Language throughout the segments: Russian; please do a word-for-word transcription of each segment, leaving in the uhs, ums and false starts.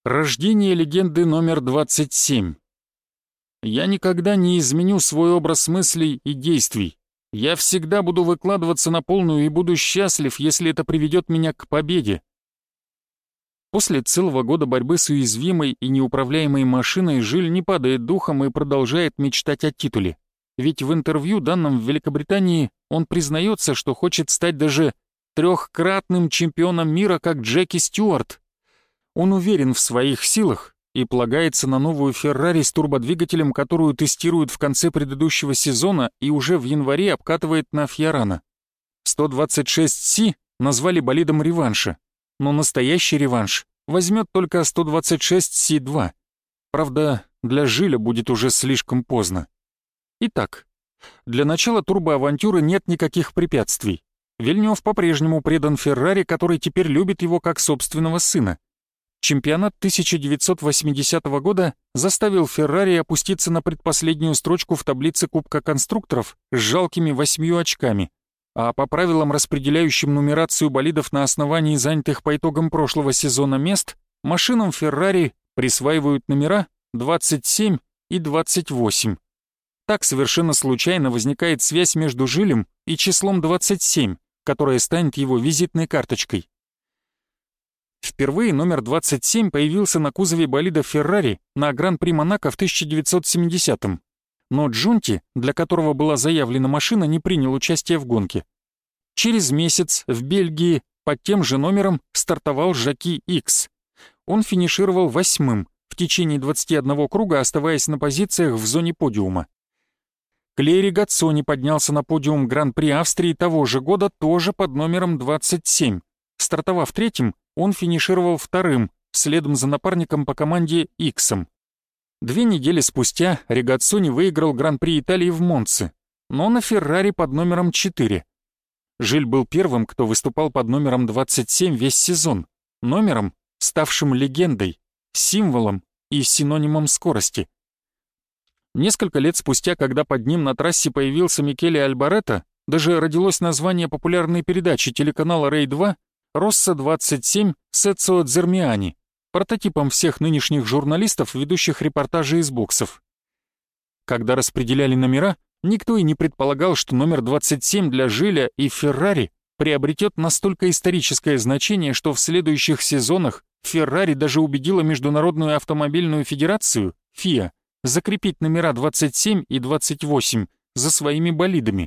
Рождение легенды номер двадцать семь. Я никогда не изменю свой образ мыслей и действий. Я всегда буду выкладываться на полную и буду счастлив, если это приведет меня к победе. После целого года борьбы с уязвимой и неуправляемой машиной Жиль не падает духом и продолжает мечтать о титуле. Ведь в интервью, данном в Великобритании, он признается, что хочет стать даже трехкратным чемпионом мира, как Джеки Стюарт. Он уверен в своих силах и полагается на новую Феррари с турбодвигателем, которую тестируют в конце предыдущего сезона и уже в январе обкатывает на Фьорано. сто двадцать шесть си назвали болидом реванша, но настоящий реванш возьмет только сто двадцать шесть си два. Правда, для Жиля будет уже слишком поздно. Итак, для начала турбоавантюры нет никаких препятствий. Вильнёв по-прежнему предан Феррари, который теперь любит его как собственного сына. Чемпионат тысяча девятьсот восьмидесятого года заставил Феррари опуститься на предпоследнюю строчку в таблице Кубка конструкторов с жалкими восьмью очками, а по правилам, распределяющим нумерацию болидов на основании занятых по итогам прошлого сезона мест, машинам Феррари присваивают номера двадцать семь и двадцать восемь. Так совершенно случайно возникает связь между Жилем и числом двадцать семь, которое станет его визитной карточкой. Впервые номер двадцать семь появился на кузове болида Феррари на Гран-при Монако в тысяча девятьсот семидесятом, но Джунти, для которого была заявлена машина, не принял участие в гонке. Через месяц в Бельгии под тем же номером стартовал Жаки Икс. Он финишировал восьмым в течение двадцати одного круга, оставаясь на позициях в зоне подиума. Клей Ригаццони поднялся на подиум Гран-при Австрии того же года тоже под номером двадцать семь. Стартовав третьим, он финишировал вторым, следом за напарником по команде Иксом. Две недели спустя Ригаццони выиграл Гран-при Италии в Монце, но на Феррари под номером четыре. Жиль был первым, кто выступал под номером двадцать семь весь сезон, номером, ставшим легендой, символом и синонимом скорости. Несколько лет спустя, когда под ним на трассе появился Микеле Альборетто, даже родилось название популярной передачи телеканала Рей два Росса двадцать семь Сеццо Дзермиани, прототипом всех нынешних журналистов, ведущих репортажи из боксов. Когда распределяли номера, никто и не предполагал, что номер двадцать семь для Жиля и Феррари приобретет настолько историческое значение, что в следующих сезонах Феррари даже убедила Международную автомобильную федерацию, ФИА, закрепить номера двадцать семь и двадцать восемь за своими болидами.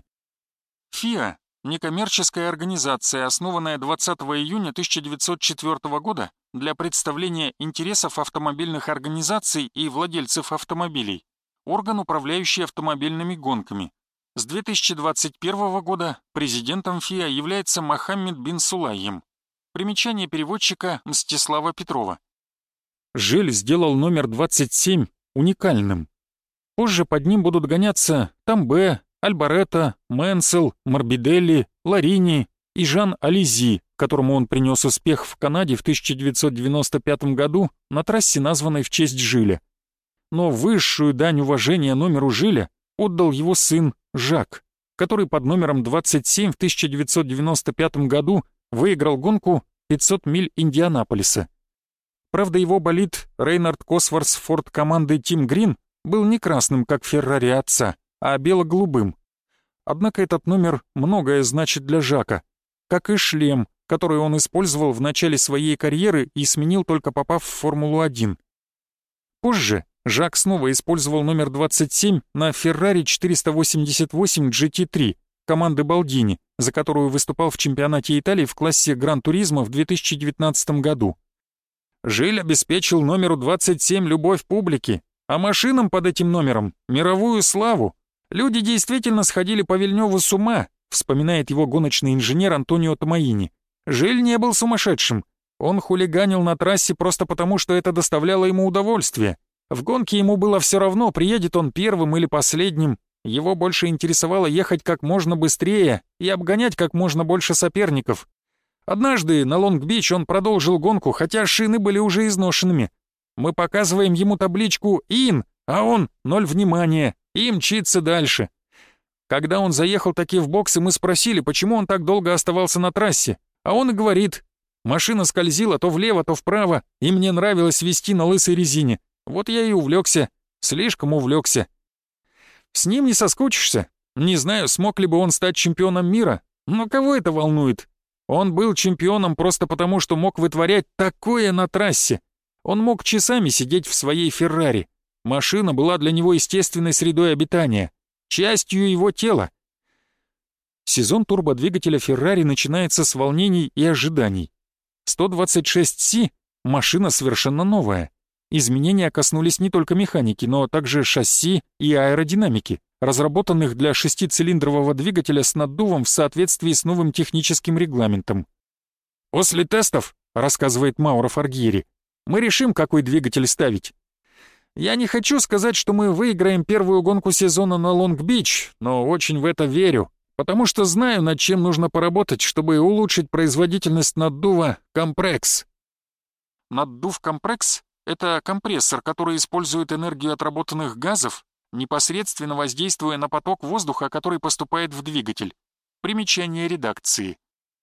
ФИА — некоммерческая организация, основанная двадцатого июня тысяча девятьсот четвёртого года для представления интересов автомобильных организаций и владельцев автомобилей, орган, управляющий автомобильными гонками. С две тысячи двадцать первого года президентом ФИА является Мохаммед бин Сулайем. Примечание переводчика Мстислава Петрова. Жиль сделал номер двадцать семь уникальным. Позже под ним будут гоняться Тамбе, Альборетто, Менсел, Морбиделли, Ларини и Жан Ализи, которому он принес успех в Канаде в тысяча девятьсот девяносто пятом году на трассе, названной в честь Жиля. Но высшую дань уважения номеру Жиля отдал его сын Жак, который под номером двадцать семь в тысяча девятьсот девяносто пятом году выиграл гонку пятьсот миль Индианаполиса. Правда, его болид Рейнард Косворс Форд команды Тим Грин был не красным, как Феррари отца, а бело-голубым. Однако этот номер многое значит для Жака, как и шлем, который он использовал в начале своей карьеры и сменил, только попав в Формулу один. Позже Жак снова использовал номер двадцать семь на Ferrari четыреста восемьдесят восемь джи ти три команды Балдини, за которую выступал в чемпионате Италии в классе Гран-туризмо в две тысячи девятнадцатом году. Жиль обеспечил номеру двадцать семь любовь публики, а машинам под этим номером — мировую славу. Люди действительно сходили по Вильнёву с ума, вспоминает его гоночный инженер Антонио Томаини. Жиль не был сумасшедшим. Он хулиганил на трассе просто потому, что это доставляло ему удовольствие. В гонке ему было все равно, приедет он первым или последним. Его больше интересовало ехать как можно быстрее и обгонять как можно больше соперников. Однажды на Лонг-Бич он продолжил гонку, хотя шины были уже изношенными. Мы показываем ему табличку «Ин», а он «Ноль внимания» и мчится дальше. Когда он заехал таки в боксы, мы спросили, почему он так долго оставался на трассе, а он и говорит: Машина скользила то влево, то вправо, и мне нравилось вести на лысой резине. Вот я и увлекся, слишком увлекся. С ним не соскучишься. Не знаю, смог ли бы он стать чемпионом мира, но кого это волнует? Он был чемпионом просто потому, что мог вытворять такое на трассе. Он мог часами сидеть в своей Феррари. Машина была для него естественной средой обитания, частью его тела. Сезон турбодвигателя Феррари начинается с волнений и ожиданий. сто двадцать шесть си — машина совершенно новая. Изменения коснулись не только механики, но также шасси и аэродинамики, разработанных для шестицилиндрового двигателя с наддувом в соответствии с новым техническим регламентом. «После тестов, — рассказывает Мауро Форгьери, — мы решим, какой двигатель ставить. Я не хочу сказать, что мы выиграем первую гонку сезона на Лонг-Бич, но очень в это верю, потому что знаю, над чем нужно поработать, чтобы улучшить производительность наддува Компрекс». Наддув Компрекс — это компрессор, который использует энергию отработанных газов, непосредственно воздействуя на поток воздуха, который поступает в двигатель. Примечание редакции.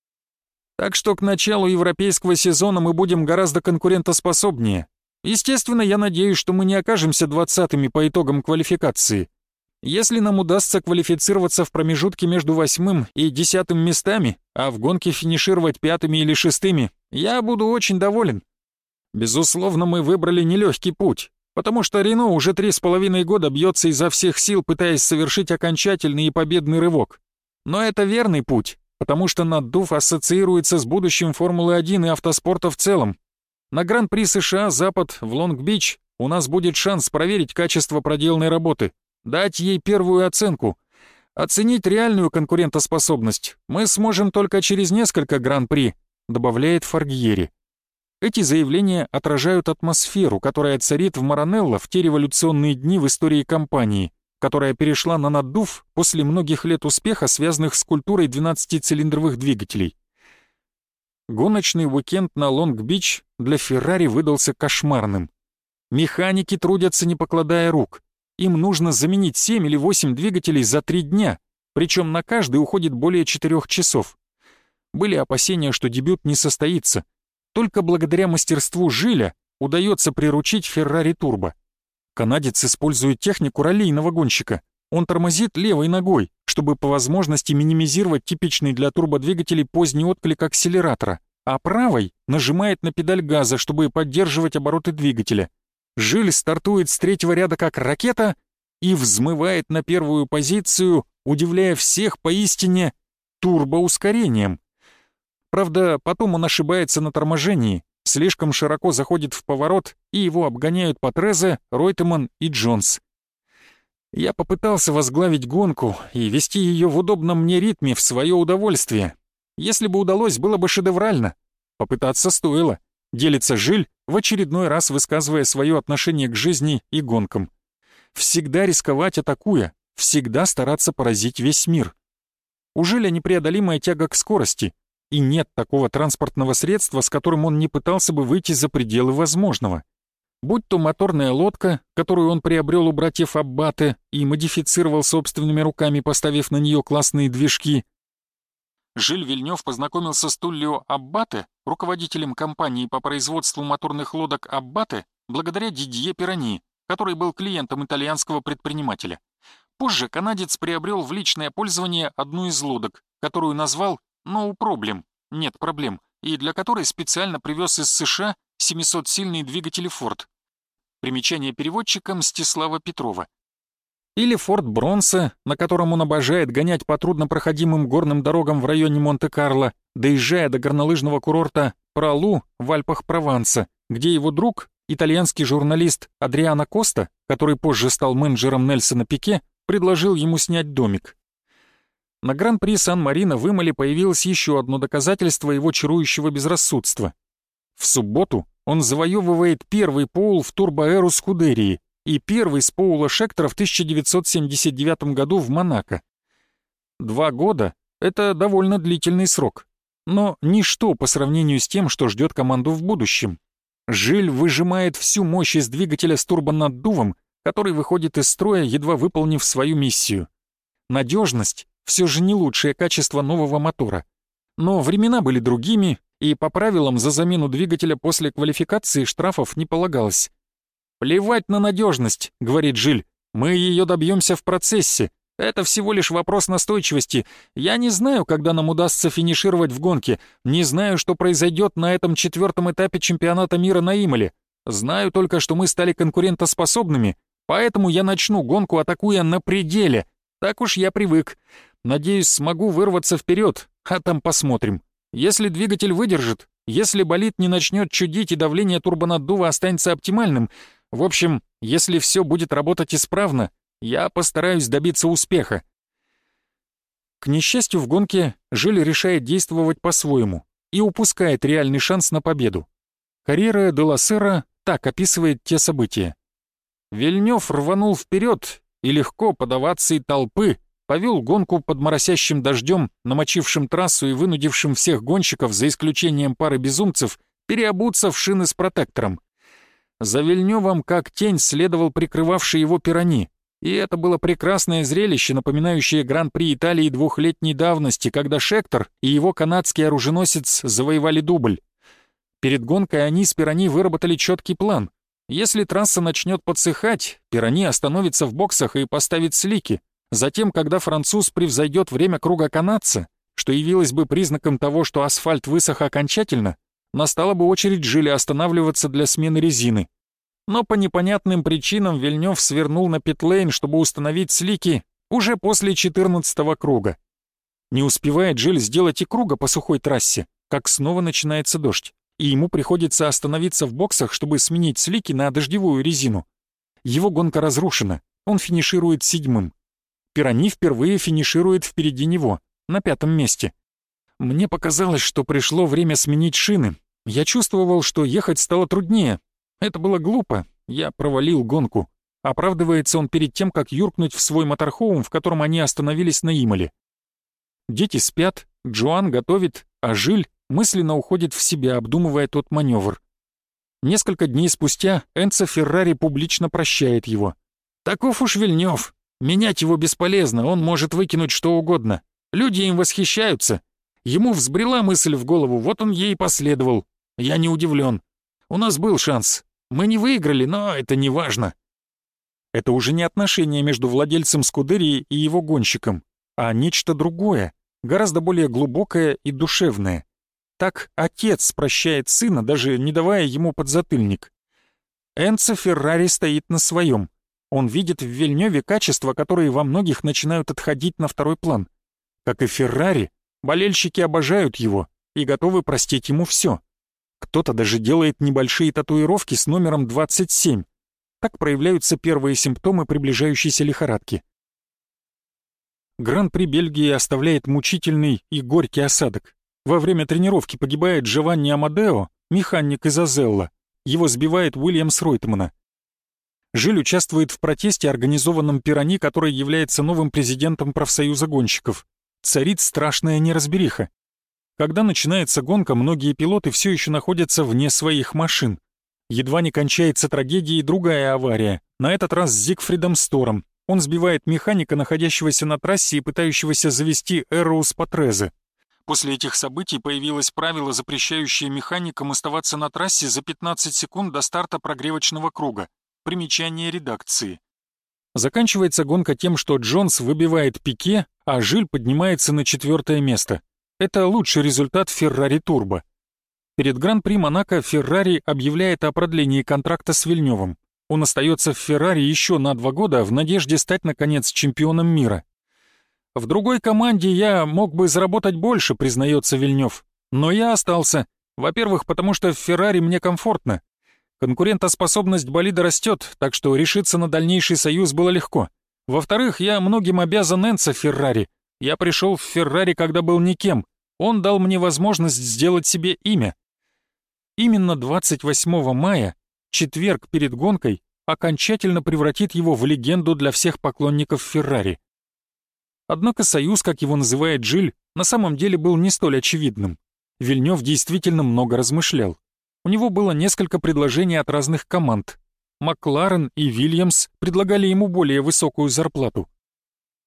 Так что к началу европейского сезона мы будем гораздо конкурентоспособнее. Естественно, я надеюсь, что мы не окажемся двадцатыми по итогам квалификации. Если нам удастся квалифицироваться в промежутке между восьмым и десятым местами, а в гонке финишировать пятыми или шестыми, я буду очень доволен. Безусловно, мы выбрали нелегкий путь, потому что Рено уже три с половиной года бьется изо всех сил, пытаясь совершить окончательный и победный рывок. Но это верный путь, потому что наддув ассоциируется с будущим Формулы один и автоспорта в целом. На Гран-при США «Запад» в Лонг-Бич у нас будет шанс проверить качество проделанной работы, дать ей первую оценку. Оценить реальную конкурентоспособность мы сможем только через несколько Гран-при, добавляет Форгьери. Эти заявления отражают атмосферу, которая царит в Маранелло в те революционные дни в истории компании, которая перешла на наддув после многих лет успеха, связанных с культурой двенадцатицилиндровых двигателей. Гоночный уикенд на Лонг-Бич для Феррари выдался кошмарным. Механики трудятся, не покладая рук. Им нужно заменить семь или восемь двигателей за три дня, причем на каждый уходит более четырёх часов. Были опасения, что дебют не состоится. Только благодаря мастерству Жиля удается приручить Феррари Турбо. Канадец использует технику раллийного гонщика. Он тормозит левой ногой, чтобы по возможности минимизировать типичный для турбодвигателей поздний отклик акселератора, а правой нажимает на педаль газа, чтобы поддерживать обороты двигателя. Жиль стартует с третьего ряда как ракета и взмывает на первую позицию, удивляя всех поистине турбоускорением. Правда, потом он ошибается на торможении, слишком широко заходит в поворот, и его обгоняют Патрезе, Ройтеман и Джонс. Я попытался возглавить гонку и вести ее в удобном мне ритме в свое удовольствие. Если бы удалось, было бы шедеврально. Попытаться стоило. Делится Жиль, в очередной раз высказывая свое отношение к жизни и гонкам. Всегда рисковать, атакуя, всегда стараться поразить весь мир. У Жиля непреодолимая тяга к скорости, и нет такого транспортного средства, с которым он не пытался бы выйти за пределы возможного. Будь то моторная лодка, которую он приобрел у братьев Аббате и модифицировал собственными руками, поставив на нее классные движки. Жиль Вильнёв познакомился с Туллио Аббате, руководителем компании по производству моторных лодок Аббате, благодаря Дидье Пирани, который был клиентом итальянского предпринимателя. Позже канадец приобрел в личное пользование одну из лодок, которую назвал «No Problem» — «Нет проблем», и для которой специально привез из США семисотсильные двигатели Ford. Примечание переводчика Мстислава Петрова. Или Форд Бронса, на котором он обожает гонять по труднопроходимым горным дорогам в районе Монте-Карло, доезжая до горнолыжного курорта Пралу в Альпах Прованса, где его друг, итальянский журналист Адриано Коста, который позже стал менеджером Нельсона Пике, предложил ему снять домик. На Гран-при Сан-Марино в Имоле появилось еще одно доказательство его чарующего безрассудства. В субботу он завоевывает первый поул в турбоэру Скудерии и первый с поула Шектора в тысяча девятьсот семьдесят девятом году в Монако. Два года — это довольно длительный срок, но ничто по сравнению с тем, что ждет команду в будущем. Жиль выжимает всю мощь из двигателя с турбонаддувом, который выходит из строя, едва выполнив свою миссию. Надежность — все же не лучшее качество нового мотора. Но времена были другими, и по правилам за замену двигателя после квалификации штрафов не полагалось. «Плевать на надежность», — говорит Жиль, — «мы ее добьемся в процессе. Это всего лишь вопрос настойчивости. Я не знаю, когда нам удастся финишировать в гонке, не знаю, что произойдет на этом четвертом этапе чемпионата мира на Имоле. Знаю только, что мы стали конкурентоспособными, поэтому я начну гонку, атакуя на пределе. Так уж я привык. Надеюсь, смогу вырваться вперед, а там посмотрим. Если двигатель выдержит, если болид не начнет чудить и давление турбонаддува останется оптимальным, в общем, если все будет работать исправно, я постараюсь добиться успеха». К несчастью, в гонке Жиль решает действовать по-своему и упускает реальный шанс на победу. Карьера де ла Сера так описывает те события. Вильнёв рванул вперед и легко под овацией толпы повел гонку под моросящим дождем, намочившим трассу и вынудившим всех гонщиков, за исключением пары безумцев, переобуться в шины с протектором. За Вильнёвым как тень следовал прикрывавший его Пирани, и это было прекрасное зрелище, напоминающее Гран-при Италии двухлетней давности, когда Шектор и его канадский оруженосец завоевали дубль. Перед гонкой они с Пирани выработали четкий план. Если трасса начнет подсыхать, Пирани остановится в боксах и поставит слики. Затем, когда француз превзойдет время круга канадца, что явилось бы признаком того, что асфальт высох окончательно, настала бы очередь Жиля останавливаться для смены резины. Но по непонятным причинам Вильнёв свернул на питлейн, чтобы установить слики уже после четырнадцатого круга. Не успевает Жиль сделать и круга по сухой трассе, как снова начинается дождь, и ему приходится остановиться в боксах, чтобы сменить слики на дождевую резину. Его гонка разрушена, он финиширует седьмым. Пирани впервые финиширует впереди него, на пятом месте. Мне показалось, что пришло время сменить шины. Я чувствовал, что ехать стало труднее. Это было глупо, я провалил гонку. Оправдывается он перед тем, как юркнуть в свой моторхоум, в котором они остановились на Имоле. Дети спят, Джоан готовит, а Жиль мысленно уходит в себя, обдумывая тот маневр. Несколько дней спустя Энцо Феррари публично прощает его. «Таков уж Вильнёв. Менять его бесполезно, он может выкинуть что угодно. Люди им восхищаются. Ему взбрела мысль в голову, вот он ей последовал. Я не удивлен. У нас был шанс. Мы не выиграли, но это не важно». Это уже не отношение между владельцем Скудерии и его гонщиком, а нечто другое, гораздо более глубокое и душевное. Так отец прощает сына, даже не давая ему подзатыльник. Энцо Феррари стоит на своем. Он видит в Вильнёве качества, которые во многих начинают отходить на второй план. Как и Феррари, болельщики обожают его и готовы простить ему все. Кто-то даже делает небольшие татуировки с номером двадцать семь. Так проявляются первые симптомы приближающейся лихорадки. Гран-при Бельгии оставляет мучительный и горький осадок. Во время тренировки погибает Джованни Амадео, механик из Азелла. Его сбивает Уильямс Ройтмана. Жиль участвует в протесте, организованном Пирани, который является новым президентом профсоюза гонщиков. Царит страшная неразбериха. Когда начинается гонка, многие пилоты все еще находятся вне своих машин. Едва не кончается трагедией другая авария, на этот раз с Зигфридом Стором. Он сбивает механика, находящегося на трассе и пытающегося завести Эроус Патрезе. После этих событий появилось правило, запрещающее механикам оставаться на трассе за пятнадцать секунд до старта прогревочного круга. Примечание редакции. Заканчивается гонка тем, что Джонс выбивает Пике, а Жиль поднимается на четвертое место. Это лучший результат Феррари Турбо. Перед Гран-при Монако Феррари объявляет о продлении контракта с Вильнёвым. Он остается в Феррари еще на два года в надежде стать, наконец, чемпионом мира. «В другой команде я мог бы заработать больше», — признается Вильнёв. «Но я остался. Во-первых, потому что в Феррари мне комфортно. Конкурентоспособность болида растет, так что решиться на дальнейший союз было легко. Во-вторых, я многим обязан Энцо Феррари. Я пришел в Феррари, когда был никем. Он дал мне возможность сделать себе имя». Именно двадцать восьмого мая, четверг перед гонкой, окончательно превратит его в легенду для всех поклонников Феррари. Однако союз, как его называет Жиль, на самом деле был не столь очевидным. Вильнёв действительно много размышлял. У него было несколько предложений от разных команд. Макларен и Вильямс предлагали ему более высокую зарплату.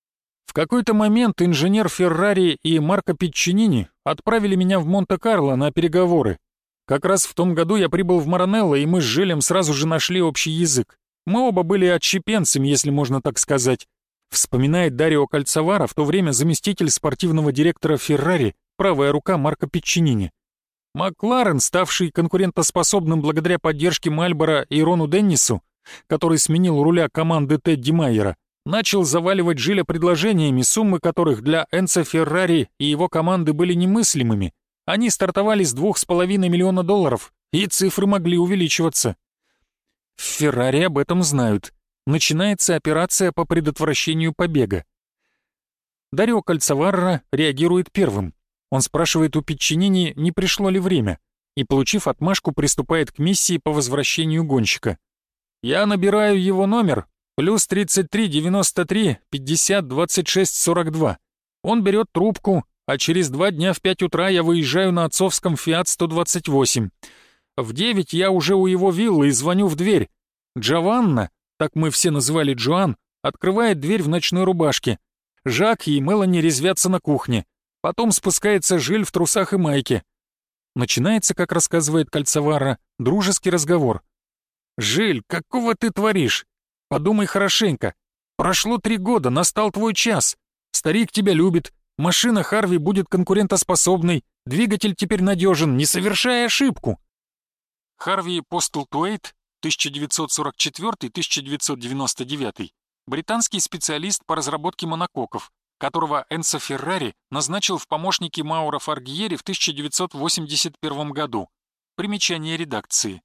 В какой-то момент инженер Феррари и Марко Пиччинини отправили меня в Монте-Карло на переговоры. Как раз в том году я прибыл в Маранелло, и мы с Жилем сразу же нашли общий язык. Мы оба были отщепенцами, если можно так сказать. Вспоминает Дарио Кальцаваро, в то время заместитель спортивного директора Феррари, правая рука Марко Пиччинини. Макларен, ставший конкурентоспособным благодаря поддержке Мальборо и Рону Деннису, который сменил руля команды Тедди Майера, начал заваливать Жиля предложениями, суммы которых для Энцо Феррари и его команды были немыслимыми. Они стартовали с двух с половиной миллиона долларов, и цифры могли увеличиваться. В Феррари об этом знают. Начинается операция по предотвращению побега. Дарио Кальцаваро реагирует первым. Он спрашивает у Пиччинини, не пришло ли время, и, получив отмашку, приступает к миссии по возвращению гонщика. «Я набираю его номер, плюс тридцать три девяносто три пятьдесят двадцать шесть сорок два. Он берет трубку, а через два дня в пять утра я выезжаю на отцовском Фиат сто двадцать восемь. В девять я уже у его виллы и звоню в дверь. Джованна, так мы все называли Джоан, открывает дверь в ночной рубашке. Жак и Мелани резвятся на кухне. Потом спускается Жиль в трусах и майке. Начинается, как рассказывает Кальцаваро, дружеский разговор. «Жиль, какого ты творишь? Подумай хорошенько. Прошло три года, настал твой час. Старик тебя любит, машина Харви будет конкурентоспособной, двигатель теперь надежен, не совершай ошибку». Харви Постлтуэйт, тысяча девятьсот сорок четвёртый — тысяча девятьсот девяносто девятый, британский специалист по разработке монококов, которого Энцо Феррари назначил в помощники Мауро Фаргьери в тысяча девятьсот восемьдесят первом году. Примечание редакции.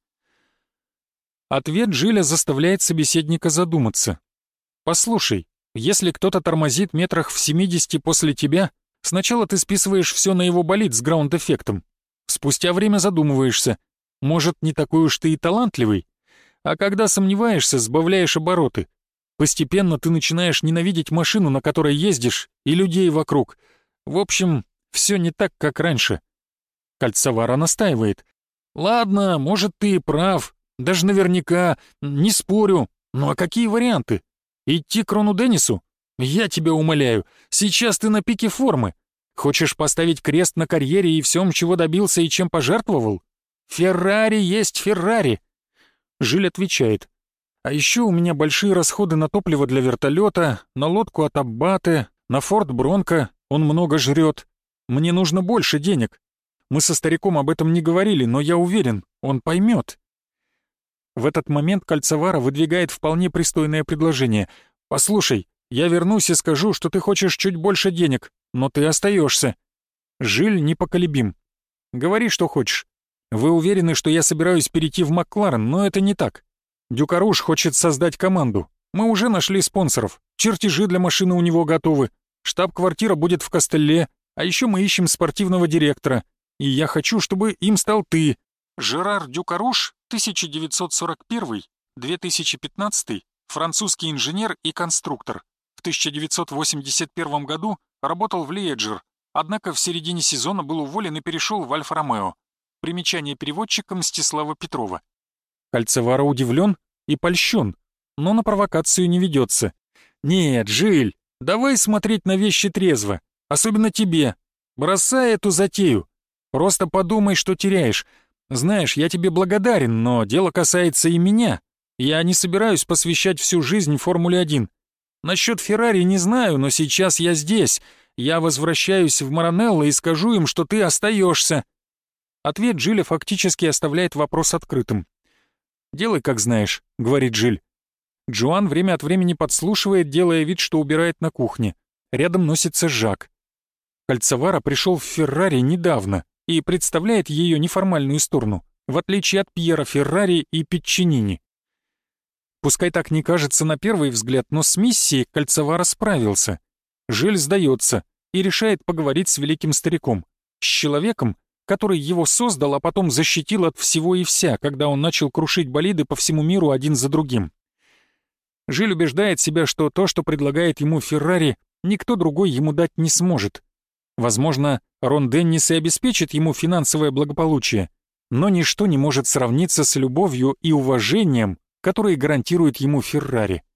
Ответ Жиля заставляет собеседника задуматься. «Послушай, если кто-то тормозит метрах в семидесяти после тебя, сначала ты списываешь все на его болид с граунд-эффектом. Спустя время задумываешься, может, не такой уж ты и талантливый, а когда сомневаешься, сбавляешь обороты. Постепенно ты начинаешь ненавидеть машину, на которой ездишь, и людей вокруг. В общем, все не так, как раньше». Кальцаваро настаивает. «Ладно, может, ты и прав, даже наверняка, не спорю. Ну а какие варианты? Идти к Рону Деннису? Я тебя умоляю, сейчас ты на пике формы. Хочешь поставить крест на карьере и всем, чего добился и чем пожертвовал? Феррари есть Феррари». Жиль отвечает. «А еще у меня большие расходы на топливо для вертолета, на лодку от Аббате, на Форд Бронко, он много жрет. Мне нужно больше денег. Мы со стариком об этом не говорили, но я уверен, он поймет». В этот момент Кальцаваро выдвигает вполне пристойное предложение. «Послушай, я вернусь и скажу, что ты хочешь чуть больше денег, но ты остаешься». Жиль непоколебим. «Говори, что хочешь. Вы уверены, что я собираюсь перейти в Макларен, но это не так. Дюкаруш хочет создать команду. Мы уже нашли спонсоров. Чертежи для машины у него готовы. Штаб-квартира будет в Кастелле. А еще мы ищем спортивного директора. И я хочу, чтобы им стал ты». Жерар Дюкаруш, тысяча девятьсот сорок первый — две тысячи пятнадцатый, французский инженер и конструктор. В тысяча девятьсот восемьдесят первом году работал в Лиэджер, однако в середине сезона был уволен и перешел в Альфа-Ромео. Примечание переводчика Мстислава Петрова. Кальцаваро удивлен и польщен, но на провокацию не ведется. «Нет, Жиль, давай смотреть на вещи трезво, особенно тебе. Бросай эту затею. Просто подумай, что теряешь. Знаешь, я тебе благодарен, но дело касается и меня. Я не собираюсь посвящать всю жизнь Формуле один. Насчет Феррари не знаю, но сейчас я здесь. Я возвращаюсь в Маранелло и скажу им, что ты остаешься». Ответ Жиля фактически оставляет вопрос открытым. «Делай, как знаешь», — говорит Жиль. Джоан время от времени подслушивает, делая вид, что убирает на кухне. Рядом носится Жак. Кальцаваро пришел в Феррари недавно и представляет ее неформальную сторону, в отличие от Пьера Феррари и Пиччинини. Пускай так не кажется на первый взгляд, но с миссией Кальцаваро справился. Жиль сдается и решает поговорить с великим стариком, с человеком, который его создал, а потом защитил от всего и вся, когда он начал крушить болиды по всему миру один за другим. Жиль убеждает себя, что то, что предлагает ему Феррари, никто другой ему дать не сможет. Возможно, Рон Деннис и обеспечит ему финансовое благополучие, но ничто не может сравниться с любовью и уважением, которые гарантирует ему Феррари.